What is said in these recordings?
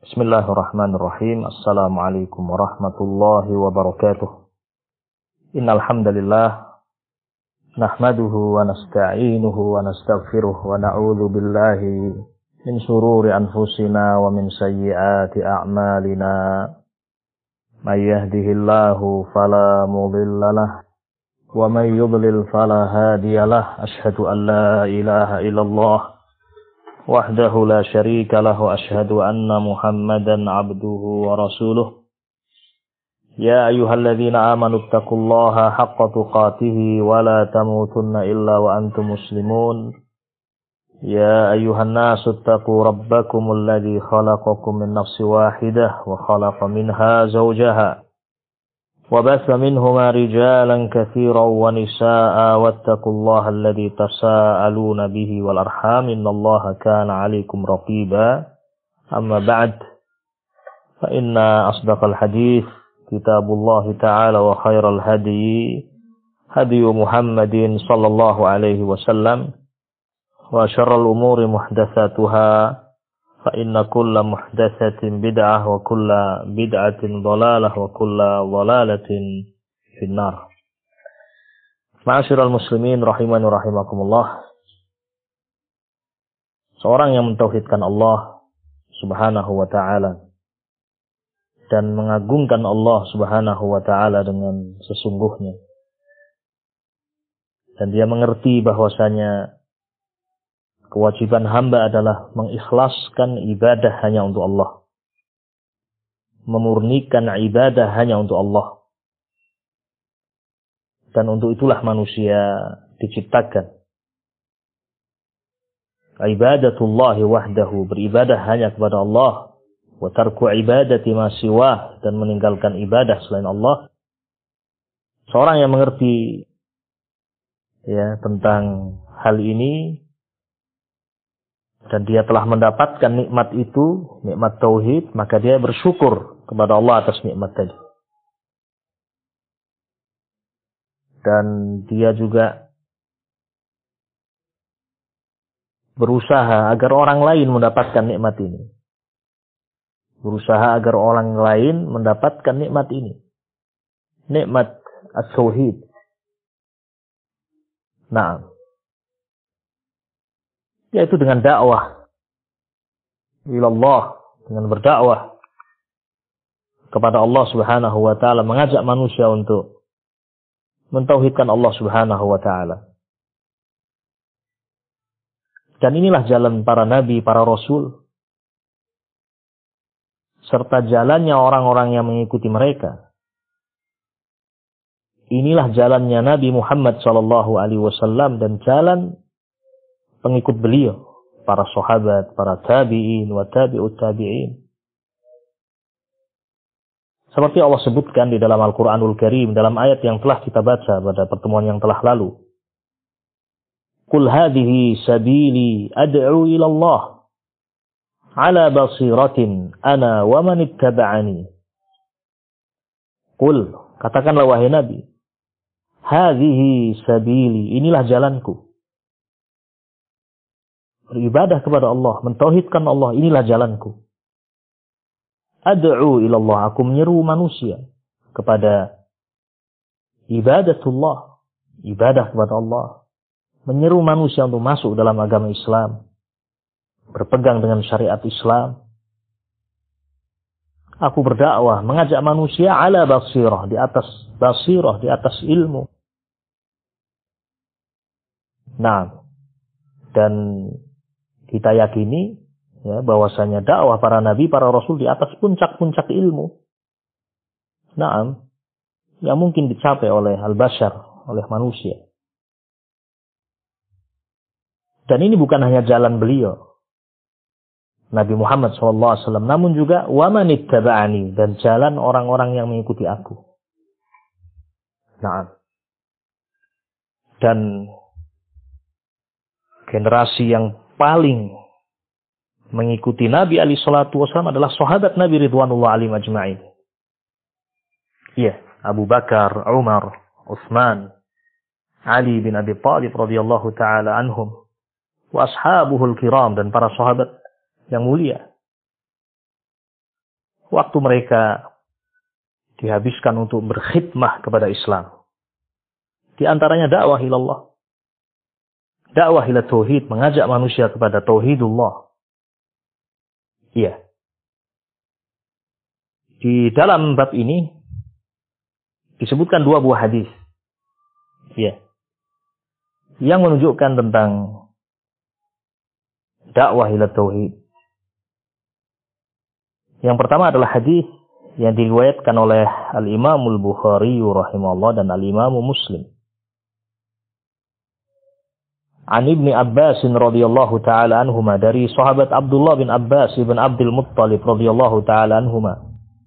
Bismillahirrahmanirrahim. Assalamualaikum warahmatullahi wabarakatuh. Innal hamdalillah nahmaduhu wa nasta'inuhu wa nastaghfiruh wa na'udzu billahi min shururi anfusina wa min sayyiati a'malina. May yahdihillahu fala mudilla lahu wa may yudlil fala hadiya lahu. Asyhadu an la ilaha illallah wahdahu la syarika lahu asyhadu anna Muhammadan abduhu wa rasuluh. Ya ayyuhalladzina amanu taqullaha haqqa tuqatih wa la tamutunna illa wa antum muslimun. Ya ayyuhan nasu taqu rabbakumul ladzi khalaqakum min nafsin wahidah wa khalaqa minha zawjaha wa batha minhuma rijalan katsiran wa nisaa'a wattaqullaha alladzi tasaaluna bihi wal arham innallaha kana 'alaikum raqiba. Amma ba'd, fa inna asdaqal hadits kitabullah ta'ala wa khairal hadyi hadyu Muhammadin sallallahu alaihi wasallam wa syarrul umuri muhdatsatuha fa inna kulla muhdatsatin bid'ah wa kulla bid'atin dhalalah wa kulla dhalalatin finnar. Ma'asyiral muslimin rahimani rahimakumullah. Seorang yang mentauhidkan Allah Subhanahu wa ta'ala dan mengagungkan Allah Subhanahu wa ta'ala dengan sesungguhnya, dan dia mengerti bahwasanya kewajiban hamba adalah mengikhlaskan ibadah hanya untuk Allah, memurnikan ibadah hanya untuk Allah, dan untuk itulah manusia diciptakan. Ibadatullahi wahdahu, beribadah hanya kepada Allah, wa tarku ibadati ma siwah, dan meninggalkan ibadah selain Allah. Seorang yang mengerti tentang hal ini, dan dia telah mendapatkan nikmat itu, nikmat tauhid, maka dia bersyukur kepada Allah atas nikmat tadi. Dan dia juga berusaha agar orang lain mendapatkan nikmat ini. Berusaha agar orang lain mendapatkan nikmat ini. Nikmat at-tauhid. Nah, yaitu dengan dakwah ilallah, dengan berdakwah kepada Allah Subhanahu wa ta'ala, mengajak manusia untuk mentauhidkan Allah Subhanahu wa ta'ala. Dan inilah jalan para nabi, para rasul, serta jalannya orang-orang yang mengikuti mereka. Inilah jalannya Nabi Muhammad sallallahu alaihi wasallam dan jalan pengikut beliau, para sahabat, para tabi'in, wa tabi'ut tabi'in. Seperti Allah sebutkan di dalam Al-Quranul Karim, dalam ayat yang telah kita baca pada pertemuan yang telah lalu. Qul hadhihi sabili ad'u ilallah ala basiratin ana wa man ittaba'ani. Qul, katakanlah wahai Nabi, hadhihi sabili, inilah jalanku. Beribadah kepada Allah, mentauhidkan Allah, inilah jalanku. Ad'u ilallah, aku menyeru manusia kepada ibadatullah, ibadah kepada Allah. Menyeru manusia untuk masuk dalam agama Islam, berpegang dengan syariat Islam. Aku berdakwah, mengajak manusia ala basirah, di atas ilmu. Nah, dan kita yakini bahwasanya dakwah para nabi, para rasul di atas puncak-puncak ilmu. Naam, yang mungkin dicapai oleh al-bashar, oleh manusia. Dan ini bukan hanya jalan beliau, Nabi Muhammad SAW, namun juga wa man ittaba'ani, dan jalan orang-orang yang mengikuti aku. Naam. Dan generasi yang paling mengikuti Nabi alaihi salatu wasallam adalah sahabat Nabi ridwanullah alaihim ajma'in. Iya, Abu Bakar, Umar, Utsman, Ali bin Abi Thalib radhiyallahu taala anhum, wa ashabuhul kiram, dan para sahabat yang mulia. waktu mereka dihabiskan untuk berkhidmah kepada Islam. Di antaranya dakwah ilallah. Dakwah ila tauhid, mengajak manusia kepada tauhidullah. Iya. Di dalam bab ini disebutkan 2 buah hadis. Iya. Yang menunjukkan tentang dakwah ila tauhid. Yang pertama adalah hadis yang diriwayatkan oleh Al-Imam Al-Bukhari rahimahullah dan Al-Imam Muslim. An Ibni Abbas radhiyallahu taala anhuma, dari sahabat Abdullah bin Abbas ibn Abdul Muttalib radhiyallahu taala anhuma.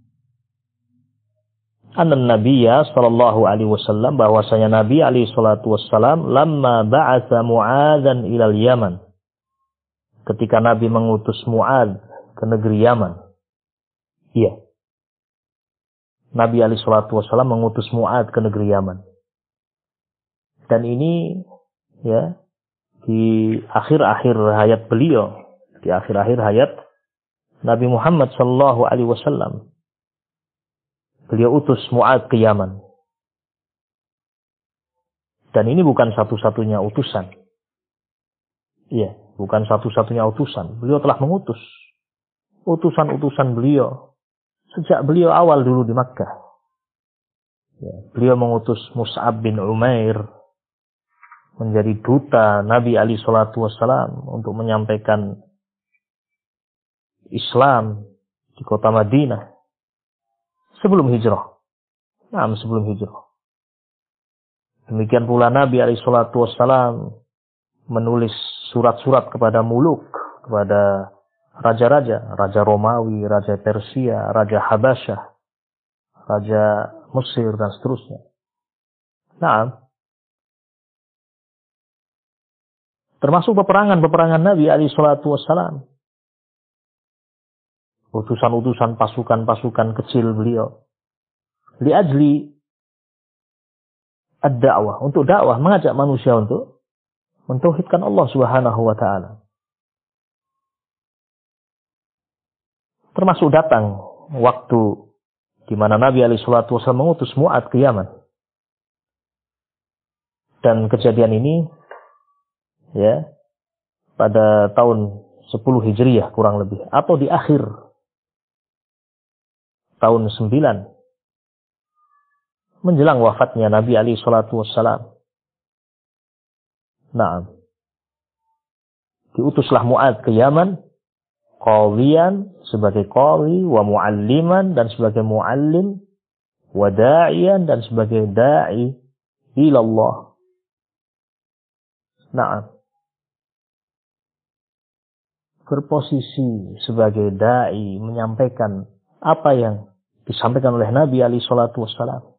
Anna Nabiyya sallallahu alaihi wasallam, bahwasanya Nabi alaihi salatu wassalam lamma ba'atsa Mu'adzan ila Yaman, ketika Nabi mengutus Mu'adz ke negeri Yaman. Iya. Nabi alaihi salatu wassalam mengutus Mu'adz ke negeri Yaman. Dan ini ya di akhir-akhir hayat beliau, di akhir-akhir hayat Nabi Muhammad sallallahu alaihi wasallam, beliau utus Mu'adz ke Yaman. Dan ini bukan satu-satunya utusan. Iya, bukan satu-satunya utusan. Beliau telah mengutus utusan-utusan beliau sejak beliau awal dulu di Makkah. Ya, beliau mengutus Mus'ab bin Umair menjadi duta Nabi alaihi salatu wassalam untuk menyampaikan Islam di kota Madinah sebelum hijrah. Sebelum hijrah. Demikian pula Nabi alaihi salatu wassalam menulis surat-surat kepada muluk, kepada raja-raja, Raja Romawi, Raja Persia, Raja Habasyah, Raja Mesir, dan seterusnya. Termasuk peperangan Nabi alaihi salatu wassalam. Utusan-utusan pasukan-pasukan kecil beliau. Liajli ad-da'wah, untuk dakwah, mengajak manusia untuk mentauhidkan Allah Subhanahu wa taala. Termasuk datang waktu di mana Nabi alaihi salatu wasallam mengutus Mu'adz ke Yaman. Dan kejadian ini ya pada tahun 10 Hijriyah kurang lebih, atau di akhir tahun 9 menjelang wafatnya Nabi alaihi salatu wassalam. Diutuslah Mu'adz ke Yaman, qadhiyan, sebagai qadhi, wa mualliman, dan sebagai muallim, wa da'iyan, dan sebagai da'i ilallah. Berposisi sebagai da'i, menyampaikan apa yang disampaikan oleh Nabi alaihi salatu wassalam.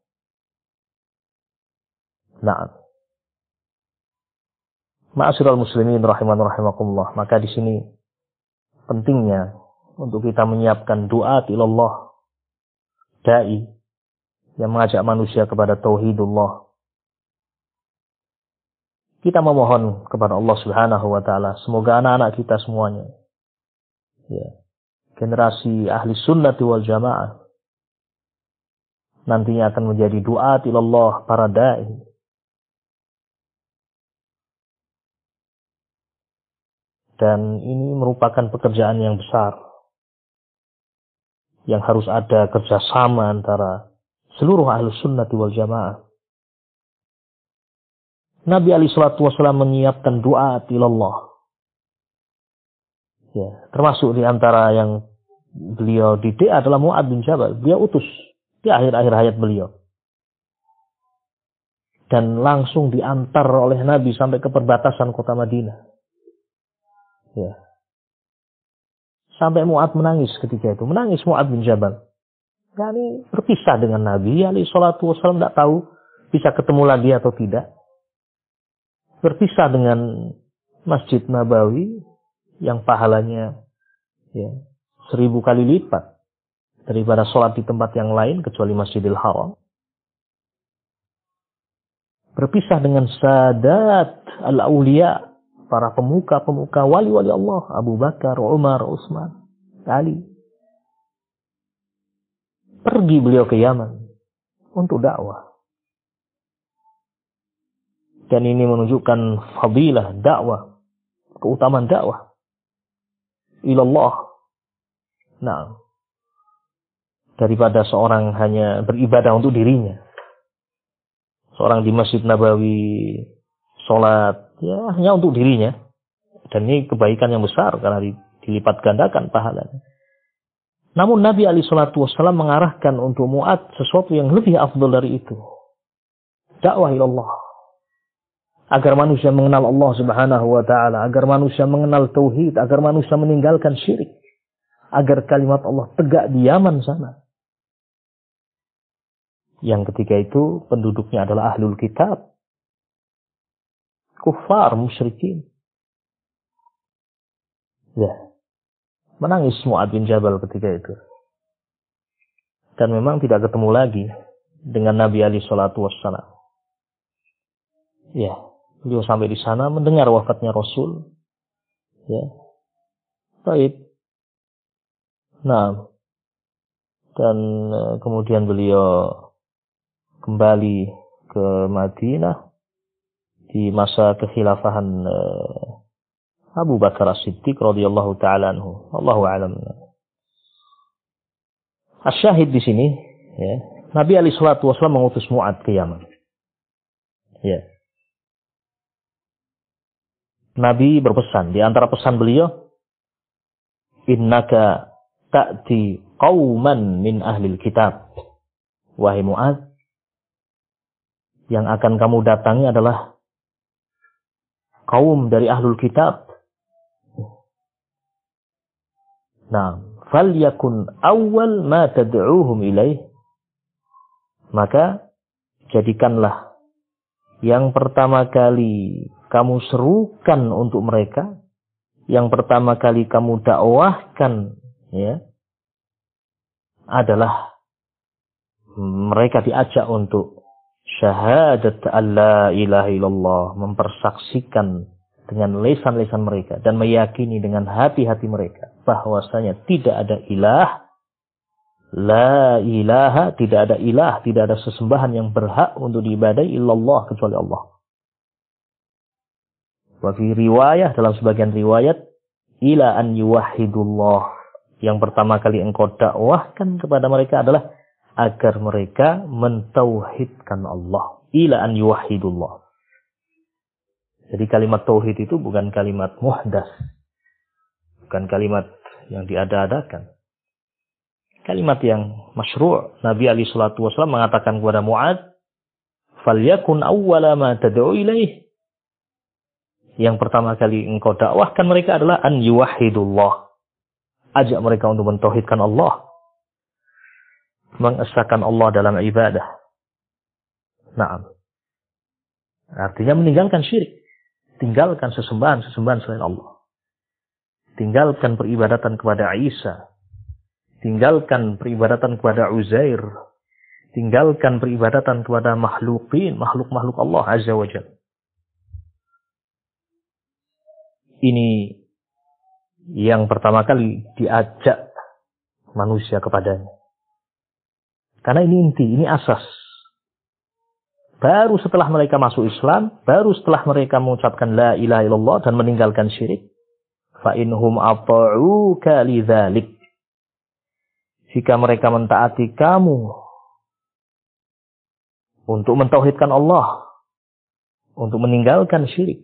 Ma'asyiral muslimin rahiman rahimakumullah, maka di sini pentingnya untuk kita menyiapkan du'at ilallah, da'i yang mengajak manusia kepada tauhidullah. Kita memohon kepada Allah Subhanahu wa taala, semoga anak-anak kita semuanya, generasi ahli sunnati wal jamaah, nantinya akan menjadi du'at ilallah, para da'i. Dan ini merupakan pekerjaan yang besar, yang harus ada kerjasama antara seluruh ahli sunnati wal jamaah. Nabi alaihi salatu wasallam menyiapkan du'at ilallah. Termasuk di antara yang beliau didik adalah Mu'adz bin Jabal. Beliau utus di akhir-akhir hayat beliau. Dan langsung diantar oleh Nabi sampai ke perbatasan kota Madinah. Sampai Mu'adz menangis ketika itu. Menangis Mu'adz bin Jabal. Ini berpisah dengan Nabi alaihi salatu wasallam, tidak tahu bisa ketemu lagi atau tidak. Berpisah dengan Masjid Nabawi yang pahalanya 1000 kali lipat daripada sholat di tempat yang lain kecuali Masjidil Haram. Berpisah dengan Sadat al-Auliya, para pemuka-pemuka wali-wali Allah, Abu Bakar, Umar, Utsman, Ali. Pergi beliau ke Yaman untuk dakwah. Dan ini menunjukkan fadilah dakwah, keutamaan dakwah ilallah. Nah, daripada seorang hanya beribadah untuk dirinya. Seorang di Masjid Nabawi sholat ya hanya untuk dirinya. Dan ini kebaikan yang besar karena dilipat gandakan pahalanya. Namun Nabi SAW mengarahkan untuk Mu'adz sesuatu yang lebih afdal dari itu. Dakwah ilallah. Agar manusia mengenal Allah Subhanahu wa ta'ala. Agar manusia mengenal tauhid. Agar manusia meninggalkan syirik. Agar kalimat Allah tegak di Yaman sana. Yang ketika itu penduduknya adalah ahlul kitab. Kufar, musyrikin. Ya. Menangis Mu'adz bin Jabal ketika itu. Dan memang tidak ketemu lagi dengan Nabi SAW. Ya. Beliau sampai di sana mendengar wafatnya Rasul. Ya. Baik. Nah. Dan kemudian beliau kembali ke Madinah di masa kekhilafahan Abu Bakar As-Siddiq radhiyallahu taala anhu. Allahu a'lam. Asyahid di sini, ya. Nabi alaihi salatu wasallam mengutus Mu'adz ke Yaman. Ya. Nabi berpesan, di antara pesan beliau, innaka ta'ti qauman min ahlil kitab. Wahai Mu'adz, yang akan kamu datangi adalah kaum dari ahlul kitab. Nah, falyakun awwal ma tad'uuhum ilaih. Maka jadikanlah yang pertama kali kamu serukan untuk mereka, yang pertama kali kamu dakwahkan, ya, adalah mereka diajak untuk syahadat alla ilaha illallah, mempersaksikan dengan lisan-lisan mereka dan meyakini dengan hati-hati mereka bahwasanya tidak ada ilah, la ilaha, tidak ada ilah, tidak ada sesembahan yang berhak untuk diibadahi illallah kecuali Allah. Wa fi riwayah, dalam sebagian riwayat, ila an yuwahhidullah, yang pertama kali engkau dakwahkan kepada mereka adalah agar mereka mentauhidkan Allah. Ila an yuwahhidullah. Jadi kalimat tauhid itu bukan kalimat muhdas. Bukan kalimat yang diada-adakan. Kalimat yang masyru'. Nabi alaihi salatu wasallam mengatakan kepada Mu'adz, "Falyakun awwala ma tad'u ilaih." Yang pertama kali engkau dakwahkan mereka adalah an yuwahhidullah. Ajak mereka untuk mentauhidkan Allah. Mengesahkan Allah dalam ibadah. Naam. Artinya meninggalkan syirik. Tinggalkan sesembahan selain Allah. Tinggalkan peribadatan kepada Isa. Tinggalkan peribadatan kepada Uzair. Tinggalkan peribadatan kepada makhlukin, makhluk-makhluk Allah Azza wa Jalla. Ini yang pertama kali diajak manusia kepadanya. Karena ini inti, ini asas. Baru setelah mereka masuk Islam, baru setelah mereka mengucapkan la ilaha illallah dan meninggalkan syirik, fa inhum ata'uka lidzalik. Jika mereka mentaati kamu untuk mentauhidkan Allah, untuk meninggalkan syirik,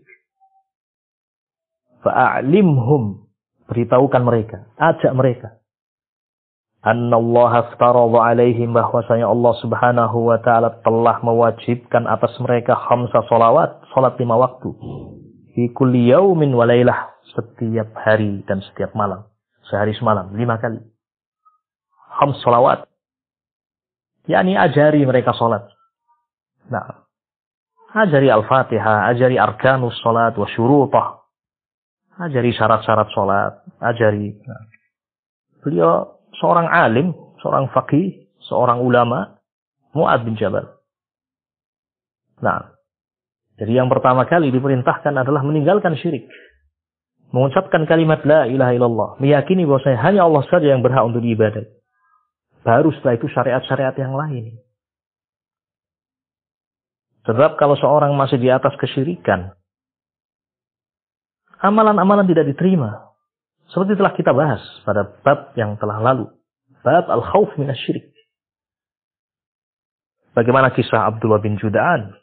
fa'alimhum, beritahukan mereka, ajak mereka, annallaha aftarada alaihim, bahwasanya Allah Subhanahu wa taala telah mewajibkan atas mereka 5 sholawat, salat 5 waktu, fi kulli yaumin wa lailah, setiap hari dan setiap malam, sehari semalam 5 kali. 5 sholawat, yakni ajari mereka salat. Nah, ajari al-Fatihah, ajari arkanus salat wa syurutah, ajari syarat-syarat salat, ajari. Nah, beliau seorang alim, seorang faqih, seorang ulama, Mu'adz bin Jabal. Nah, jadi yang pertama kali diperintahkan adalah meninggalkan syirik. Mengucapkan kalimat la ilaha illallah. Meyakini bahwasanya hanya Allah saja yang berhak untuk diibadahi. Baru setelah itu syariat-syariat yang lain. Sebab kalau seorang masih di atas kesyirikan, amalan-amalan tidak diterima. Seperti telah kita bahas pada bab yang telah lalu. Bab al-khawf minasyirik. Bagaimana kisah Abdullah bin Juda'an.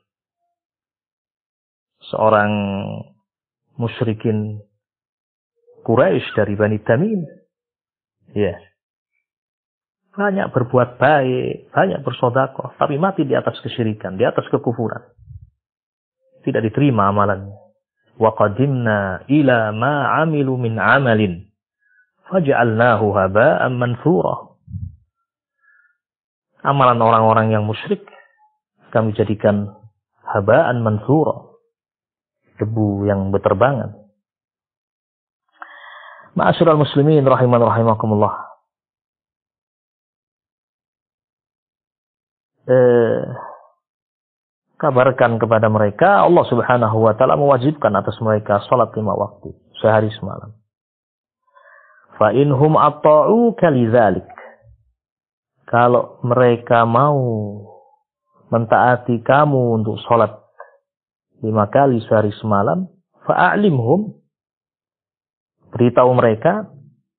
Seorang musyrikin Quraisy dari Bani Tamim. Ya. Banyak berbuat baik, banyak bersedekah, tapi mati di atas kesyirikan, di atas kekufuran. Tidak diterima amalannya. Wa qadimna ila ma 'amilu min 'amalin faj'alnahu haba'an manthura. Amalan orang-orang yang musyrik kami jadikan haba'an manthura, debu yang berterbangan. Ma'asyiral muslimin rahiman rahimakumullah. Kabarkan kepada mereka Allah Subhanahu wa taala mewajibkan atas mereka salat 5 waktu sehari semalam. Fa inhum ata'uka lidzalik. Kalau mereka mau mentaati kamu untuk salat 5 kali sehari semalam, fa'alimhum, beritahu mereka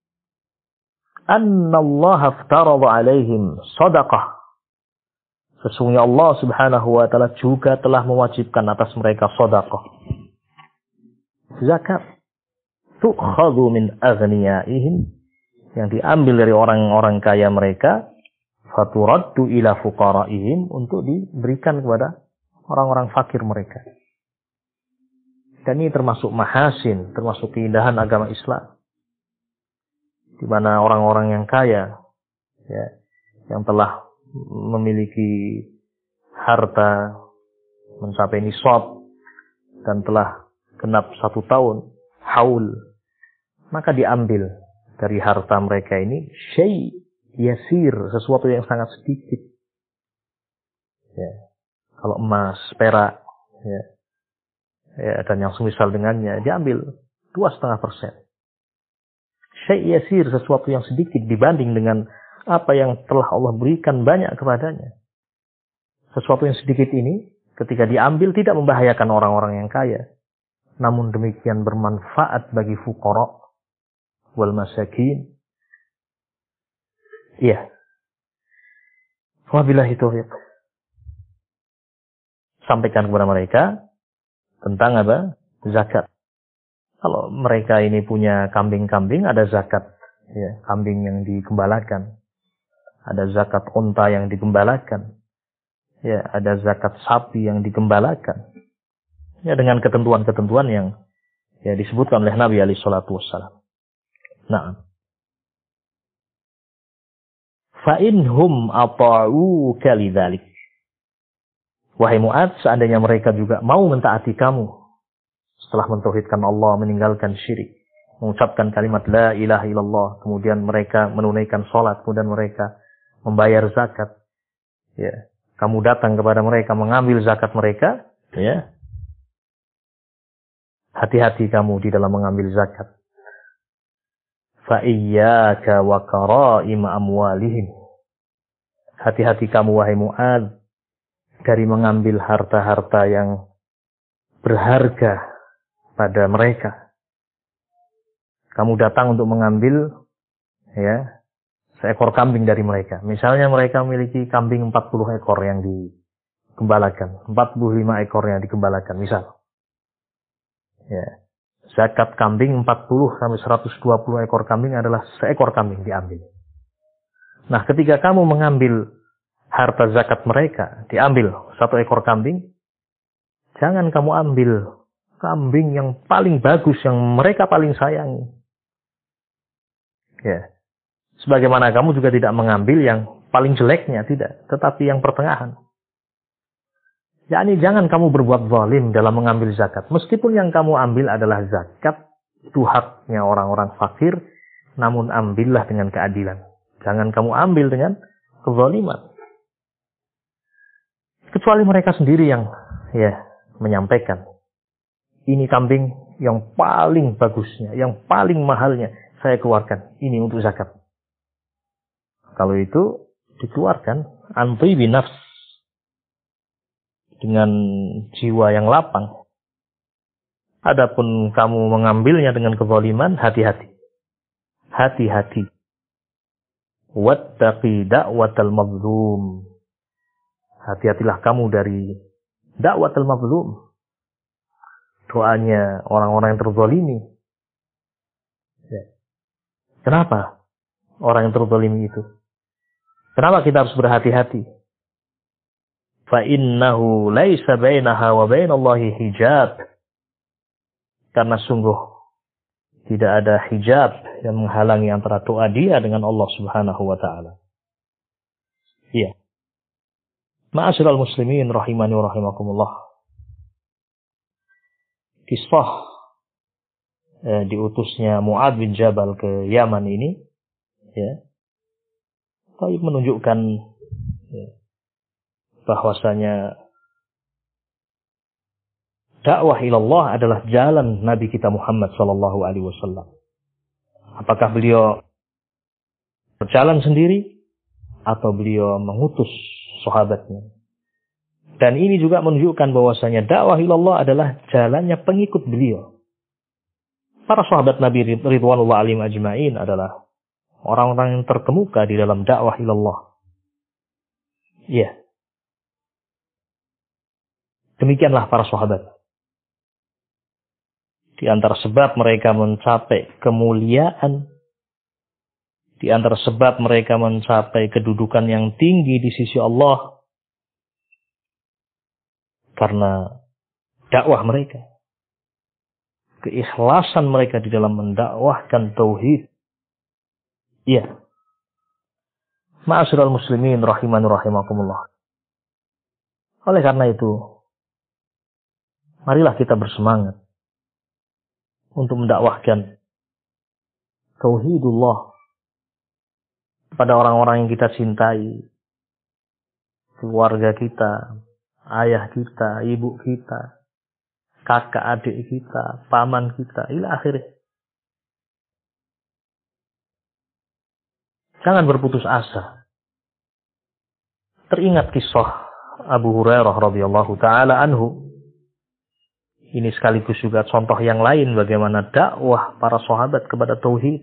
annallaha aftarada alaihim shadaqah. Sesungguhnya Allah Subhanahu wa taala juga telah mewajibkan atas mereka sedekah. Zakat tu'khadhu min aghniyaihim, yang diambil dari orang-orang kaya mereka, faturaddu ila fuqaraihim, untuk diberikan kepada orang-orang fakir mereka. Dan ini termasuk mahasin, termasuk keindahan agama Islam. Di mana orang-orang yang kaya, ya, yang telah memiliki harta mencapai nisab dan telah genap 1 tahun haul, maka diambil dari harta mereka ini syai' yasir, sesuatu yang sangat sedikit. Ya. Kalau emas, perak, ya, dan yang semisal dengannya, diambil 2,5%. Syai' yasir, sesuatu yang sedikit dibanding dengan apa yang telah Allah berikan banyak kepadanya. Sesuatu yang sedikit ini, ketika diambil tidak membahayakan orang-orang yang kaya. Namun demikian bermanfaat bagi fuqara wal masakin. Iya. Wabillahi taufiq. Sampaikan kepada mereka tentang apa? Zakat. Kalau mereka ini punya kambing-kambing, ada zakat. Ya, kambing yang digembalakan. Ada zakat unta yang digembalakan. Ya, ada zakat sapi yang digembalakan. Ya, dengan ketentuan-ketentuan yang ya disebutkan oleh Nabi alaihi salatu wassalam. Nah. Fa inhum ata'uka lidzalik. Wahai Mu'adz, seandainya mereka juga mau mentaati kamu setelah mentauhidkan Allah, meninggalkan syirik, mengucapkan kalimat la ilaha illallah, kemudian mereka menunaikan salat, kemudian mereka membayar zakat, ya, kamu datang kepada mereka mengambil zakat mereka, ya, hati-hati kamu di dalam mengambil zakat. Fa iyyaka wa qara'im amwalihim. Hati-hati kamu wahai Mu'adz dari mengambil harta-harta yang berharga pada mereka. Kamu datang untuk mengambil, ya, seekor kambing dari mereka. Misalnya mereka memiliki kambing 40 ekor yang digembalakan. 45 ekor yang digembalakan, misal. Ya. Zakat kambing 40 sampai 120 ekor kambing adalah seekor kambing diambil. Nah, ketika kamu mengambil harta zakat mereka, diambil 1 ekor kambing, jangan kamu ambil kambing yang paling bagus, yang mereka paling sayangi. Ya. Sebagaimana kamu juga tidak mengambil yang paling jeleknya, tidak. Tetapi yang pertengahan. Yakni jangan kamu berbuat zalim dalam mengambil zakat. Meskipun yang kamu ambil adalah zakat, itu haknya orang-orang fakir, namun ambillah dengan keadilan. Jangan kamu ambil dengan kezaliman. Kecuali mereka sendiri yang ya menyampaikan. Ini kambing yang paling bagusnya, yang paling mahalnya, saya keluarkan. Ini untuk zakat. Kalau itu, dikeluarkan anti binafs, dengan jiwa yang lapang. Adapun kamu mengambilnya dengan kezaliman, hati-hati. Hati-hati. Wattaqi da'watal mazlum. Hati-hatilah kamu dari da'watal mazlum. Doanya orang-orang yang terzalimi. Ya. Kenapa orang yang terzalimi itu? Kenapa kita harus berhati-hati? Fa innahu laisa bainaha wa bainallahi hijab. Karena sungguh tidak ada hijab yang menghalangi antara doa dia dengan Allah Subhanahu wa taala. Iya. Ma'asyiral muslimin rahimani wa rahimakumullah. Kisah diutusnya Mu'adz bin Jabal ke Yaman ini, ya, menunjukkan bahwasanya dakwah ilallah adalah jalan Nabi kita Muhammad sallallahu alaihi wasallam. Apakah beliau berjalan sendiri atau beliau mengutus sahabatnya? Dan ini juga menunjukkan bahwasanya dakwah ilallah adalah jalannya pengikut beliau. Para sahabat Nabi ridwanullah alaihim ajma'in adalah orang-orang yang terkemuka di dalam dakwah ilallah. Iya. Demikianlah para sahabat. Di antara sebab mereka mencapai kemuliaan, di antara sebab mereka mencapai kedudukan yang tinggi di sisi Allah, karena dakwah mereka, keikhlasan mereka di dalam mendakwahkan tauhid. Iya. Ma'asyiral muslimin rahimani rahimakumullah. Oleh karena itu, marilah kita bersemangat untuk mendakwahkan tauhidullah kepada orang-orang yang kita cintai, keluarga kita, ayah kita, ibu kita, kakak adik kita, paman kita, ila akhirnya. Jangan berputus asa. Teringat kisah Abu Hurairah radhiyallahu taala anhu. Ini sekaligus juga contoh yang lain bagaimana dakwah para sahabat kepada tauhid.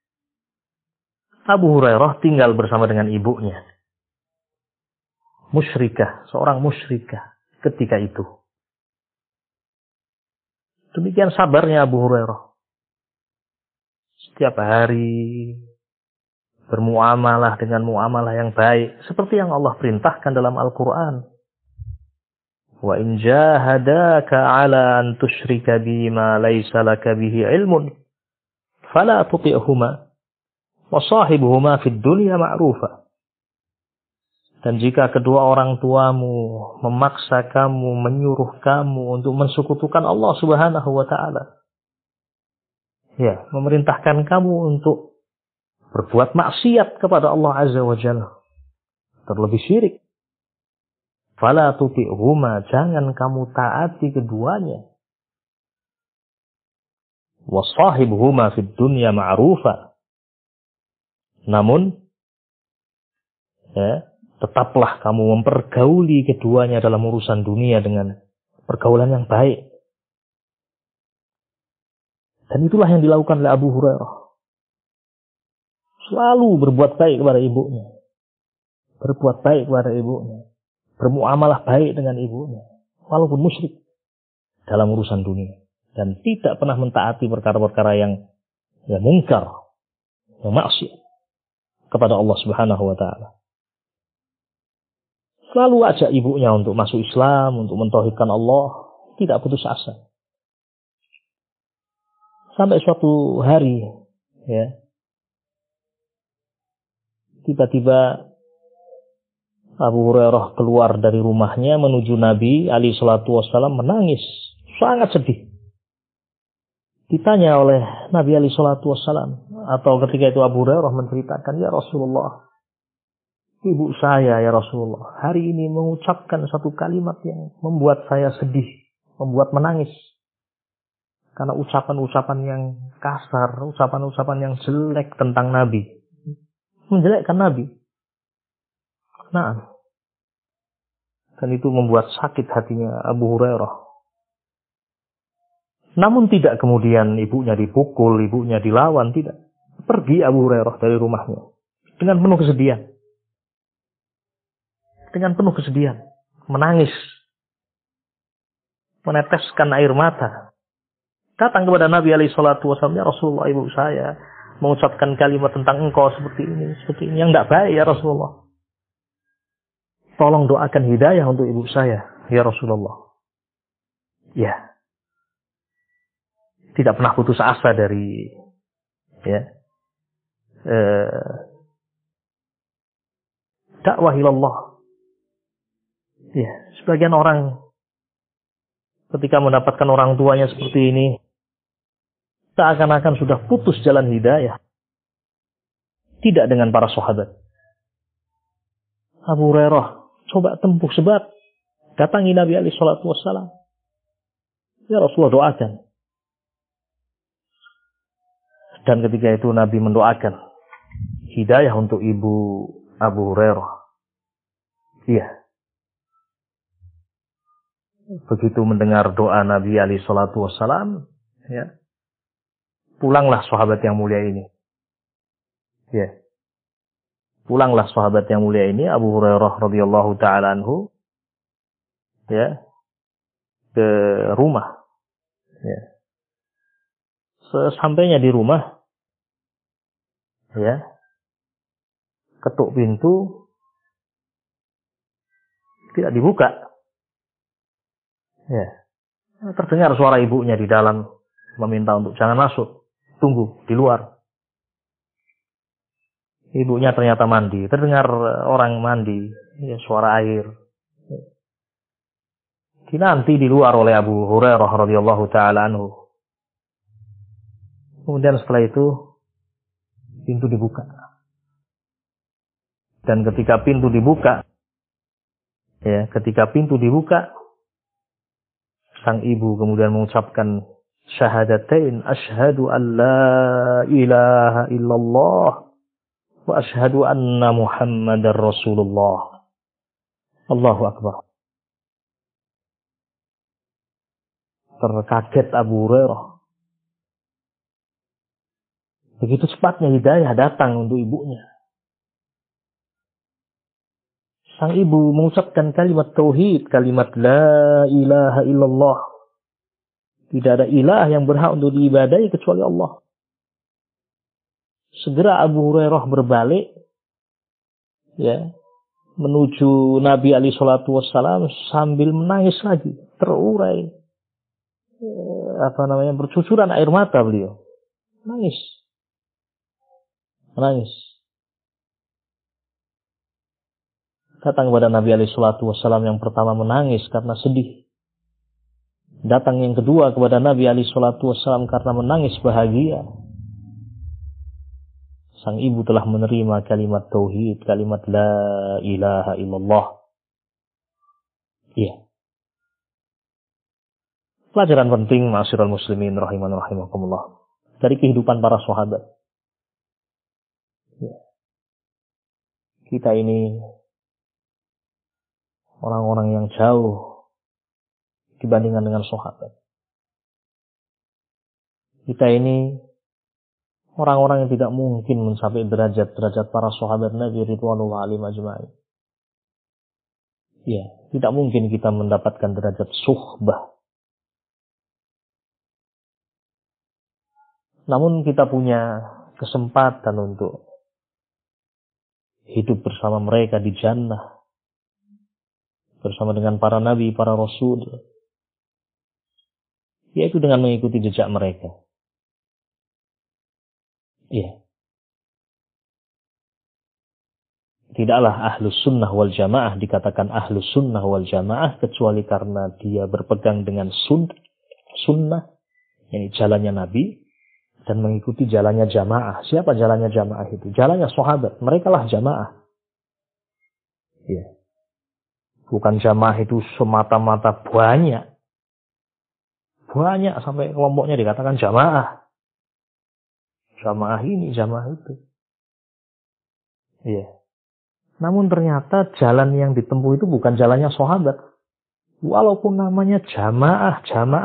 Abu Hurairah tinggal bersama dengan ibunya. Musyrikah, seorang musyrikah ketika itu. Demikian sabarnya Abu Hurairah. Setiap hari bermuamalah dengan muamalah yang baik, seperti yang Allah perintahkan dalam Al-Quran. Wa in jahadaka ala an tusyrika bima laysa laka bihi ilmun fala tuti'huma wa sahibuhuma fid dunya ma'rufa. Dan jika kedua orang tuamu memaksa kamu, menyuruh kamu untuk mensekutukan Allah Subhanahu wa taala, ya, memerintahkan kamu untuk berbuat maksiat kepada Allah Azza wa Jalla, terlebih syirik, fala tuti'huma, jangan kamu taati keduanya. Wasahibhuma fid dunya ma'rufa. Namun, ya, tetaplah kamu mempergauli keduanya dalam urusan dunia dengan pergaulan yang baik. Dan itulah yang dilakukan oleh Abu Hurairah. Selalu berbuat baik kepada ibunya. Berbuat baik kepada ibunya. Bermuamalah baik dengan ibunya, walaupun musyrik dalam urusan dunia, dan tidak pernah mentaati perkara-perkara yang mungkar, yang maksiat kepada Allah Subhanahu wa taala. Selalu ajak ibunya untuk masuk Islam, untuk mentauhidkan Allah, tidak putus asa. Sampai suatu hari, ya, tiba-tiba Abu Hurairah keluar dari rumahnya menuju Nabi alaihi salatu wassalam, menangis, sangat sedih. Ditanya oleh Nabi alaihi salatu wassalam, atau ketika itu Abu Hurairah menceritakan, ya Rasulullah, ibu saya ya Rasulullah hari ini mengucapkan satu kalimat yang membuat saya sedih, membuat menangis. Karena ucapan-ucapan yang kasar, ucapan-ucapan yang jelek tentang Nabi, menjelekkan Nabi. Nah, dan itu membuat sakit hatinya Abu Hurairah. Namun tidak kemudian ibunya dipukul, ibunya dilawan, tidak. Pergi Abu Hurairah dari rumahnya dengan penuh kesedihan. Dengan penuh kesedihan, menangis, meneteskan air mata. Datang kepada Nabi alaihi salatu wasallam, ya Rasulullah, ibu saya mengucapkan kalimat tentang engkau seperti ini yang tidak baik ya Rasulullah. Tolong doakan hidayah untuk ibu saya, ya Rasulullah. Ya, tidak pernah putus asa dari dakwah ilallah. Ya, sebagian orang ketika mendapatkan orang tuanya seperti ini, seakan-akan sudah putus jalan hidayah. Tidak dengan para sahabat. Abu Hurairah coba tempuh sebab, datangi Nabi alaihi salatu wassalam. Ya Rasulullah, doakan. Dan ketika itu Nabi mendoakan hidayah untuk ibu Abu Hurairah. Iya. Begitu mendengar doa Nabi alaihi salatu wassalam, ya, pulanglah sahabat yang mulia ini. Ya. Pulanglah sahabat yang mulia ini, Abu Hurairah radhiyallahu taala anhu, ya, ke rumah. Ya. Sesampainya di rumah, ya, ketuk pintu, tidak dibuka. Ya. Terdengar suara ibunya di dalam meminta untuk jangan masuk, tunggu di luar. Ibunya ternyata mandi, terdengar orang mandi, ya, suara air. Dinanti di luar oleh Abu Hurairah radhiyallahu taala anhu. Kemudian setelah itu pintu dibuka. Dan ketika pintu dibuka, sang ibu kemudian mengucapkan syahadatain, asyhadu an la ilaha illallah wa asyhadu anna Muhammadar Rasulullah. Allahu Akbar. Terkaget Abu Hurairah. Begitu cepatnya hidayah datang untuk ibunya. Sang ibu mengucapkan kalimat tauhid, kalimat la ilaha illallah. Tidak ada ilah yang berhak untuk diibadahi kecuali Allah. Segera Abu Hurairah berbalik, ya, menuju Nabi alaihi salatu wassalam sambil menangis lagi, terurai, bercucuran air mata beliau. Menangis. Datang kepada Nabi alaihi salatu wassalam yang pertama menangis karena sedih. Datang yang kedua kepada Nabi alaihi salatu wassalam karena menangis bahagia. Sang ibu telah menerima kalimat tauhid, kalimat la ilaha illallah. Iya. Pelajaran penting ma'asyiral muslimin rahiman rahimakumullah dari kehidupan para sahabat. Ya. Kita ini orang-orang yang jauh dibandingkan dengan sahabat. Kita ini orang-orang yang tidak mungkin mencapai derajat-derajat para sahabat Nabi ridwanullah alaihim ajma'in. Ya, tidak mungkin kita mendapatkan derajat suhbah. Namun kita punya kesempatan untuk hidup bersama mereka di jannah. Bersama dengan para nabi, para rasul. Yaitu dengan mengikuti jejak mereka. Iya. Tidaklah ahlus sunnah wal jamaah dikatakan ahlus sunnah wal jamaah kecuali karena dia berpegang dengan sunnah, yakni jalannya Nabi, dan mengikuti jalannya jamaah. Siapa jalannya jamaah itu? Jalannya sahabat. Mereka lah jamaah. Iya. Bukan jamaah itu semata-mata banyak. Banyak sampai kelompoknya dikatakan jamaah. Jamaah ini, jamaah itu. Iya. Namun ternyata jalan yang ditempuh itu bukan jalannya sahabat. Walaupun namanya jamaah,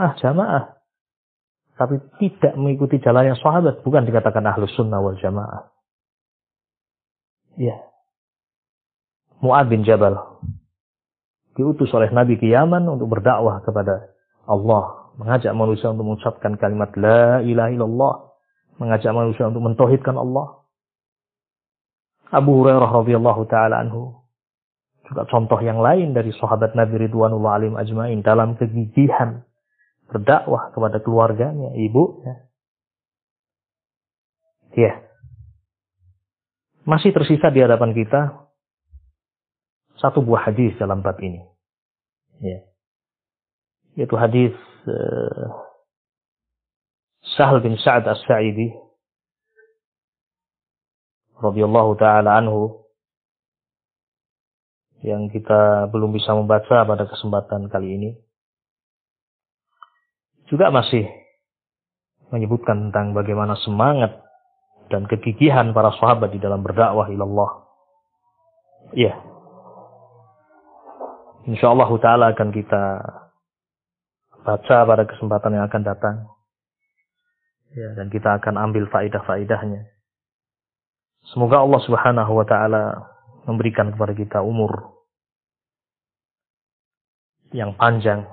tapi tidak mengikuti jalannya sahabat, bukan dikatakan ahlus sunnah wal jamaah. Ya. Mu'adz bin Jabal diutus oleh Nabi ke Yaman untuk berdakwah kepada Allah, mengajak manusia untuk mengucapkan kalimat la ilaha illallah, mengajak manusia untuk mentauhidkan Allah. Abu Hurairah radhiyallahu taala anhu juga contoh yang lain dari sahabat Nabi ridwanullah alaihim ajmain dalam kegigihan berdakwah kepada keluarganya, ibunya. Ya. Masih tersisa di hadapan kita satu buah hadis dalam bab ini. Ya. Yaitu hadis Sahal bin Sa'ad As-Sa'idi radhiyallahu taala anhu yang kita belum bisa membaca pada kesempatan kali ini. Juga masih menyebutkan tentang bagaimana semangat dan kegigihan para sahabat di dalam berdakwah ilallah. Ya. Insyaallah taala akan kita baca pada kesempatan yang akan datang. Ya, dan kita akan ambil faidah-faidahnya. Semoga Allah Subhanahu wa taala memberikan kepada kita umur yang panjang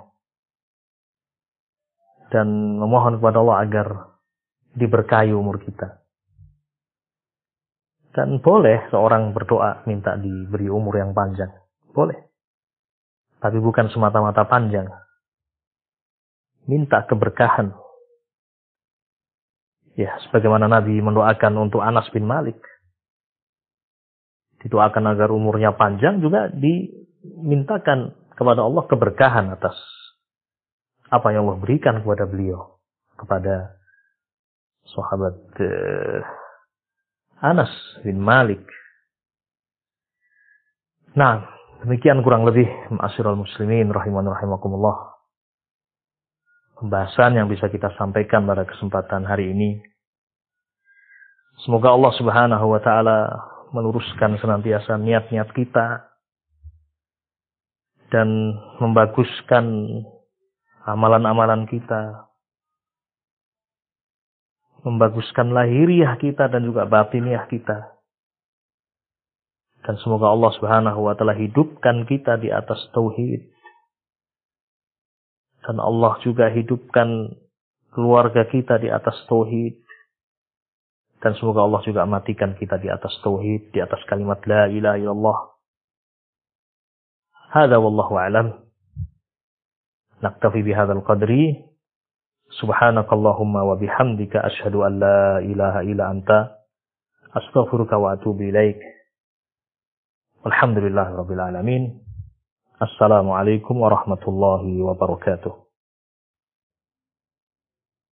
dan memohon kepada Allah agar diberkahi umur kita. Dan boleh seorang berdoa minta diberi umur yang panjang. Boleh. Tapi bukan semata-mata panjang. Minta keberkahan. Ya, sebagaimana Nabi mendoakan untuk Anas bin Malik. Didoakan agar umurnya panjang, juga dimintakan kepada Allah keberkahan atas apa yang Allah berikan kepada beliau, kepada sahabat Anas bin Malik. Nah, demikian kurang lebih ma'asyiral muslimin rahiman rahimakumullah, pembahasan yang bisa kita sampaikan pada kesempatan hari ini. Semoga Allah Subhanahu wa taala meluruskan senantiasa niat-niat kita dan membaguskan amalan-amalan kita, membaguskan lahiriah kita dan juga batiniah kita. Dan semoga Allah Subhanahu wa taala hidupkan kita di atas tauhid. Dan Allah juga hidupkan keluarga kita di atas tauhid. Dan semoga Allah juga matikan kita di atas tauhid, di atas kalimat la ilaha illallah. Hada wallahu a'lam. Naktafi bihadzal qadri. Subhanakallahumma wa bihamdika asyhadu an la ilaha illa anta astaghfiruka wa atubu ilaik. Walhamdulillahirabbil alamin. Assalamualaikum warahmatullahi wabarakatuh.